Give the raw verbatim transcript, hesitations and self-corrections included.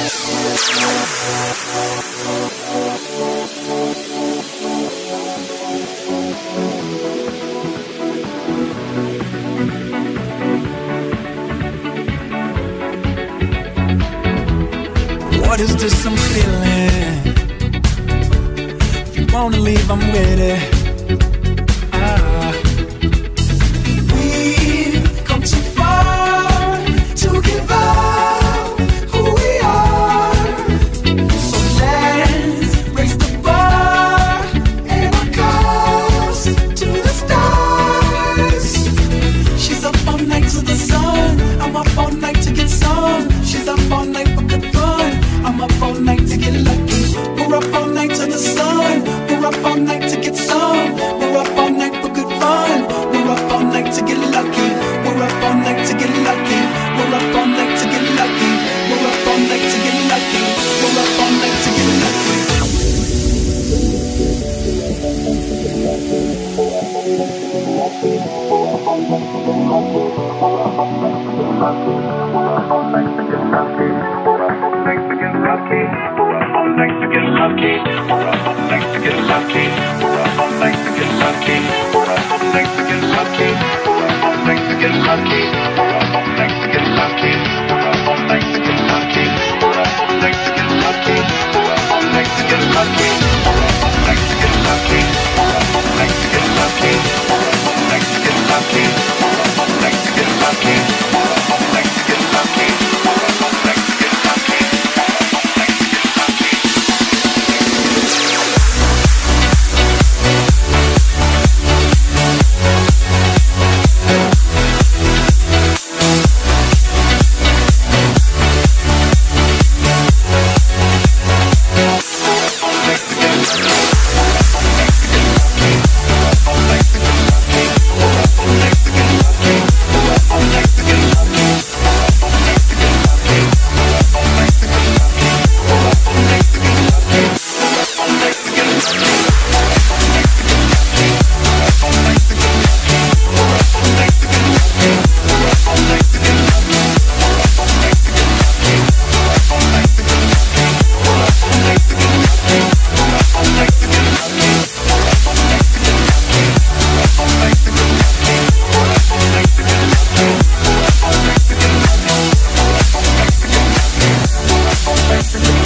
What is this I'm feeling? If you wanna leave, I'm with it. Ah. We've come too far to give up who we are. So let's raise the bar and our cups to the stars. She's up all night to the sun. I'm up all night to get some. She's up all night for good fun. I'm up all night to get lucky. We're up all night to the sun. We're up all night to get some. We're up all night for good fun. We're up all night to get lucky. We're up all night to get lucky. We're up all night to get lucky. We're up all night to get lucky. We're up all night to get lucky. Thank you.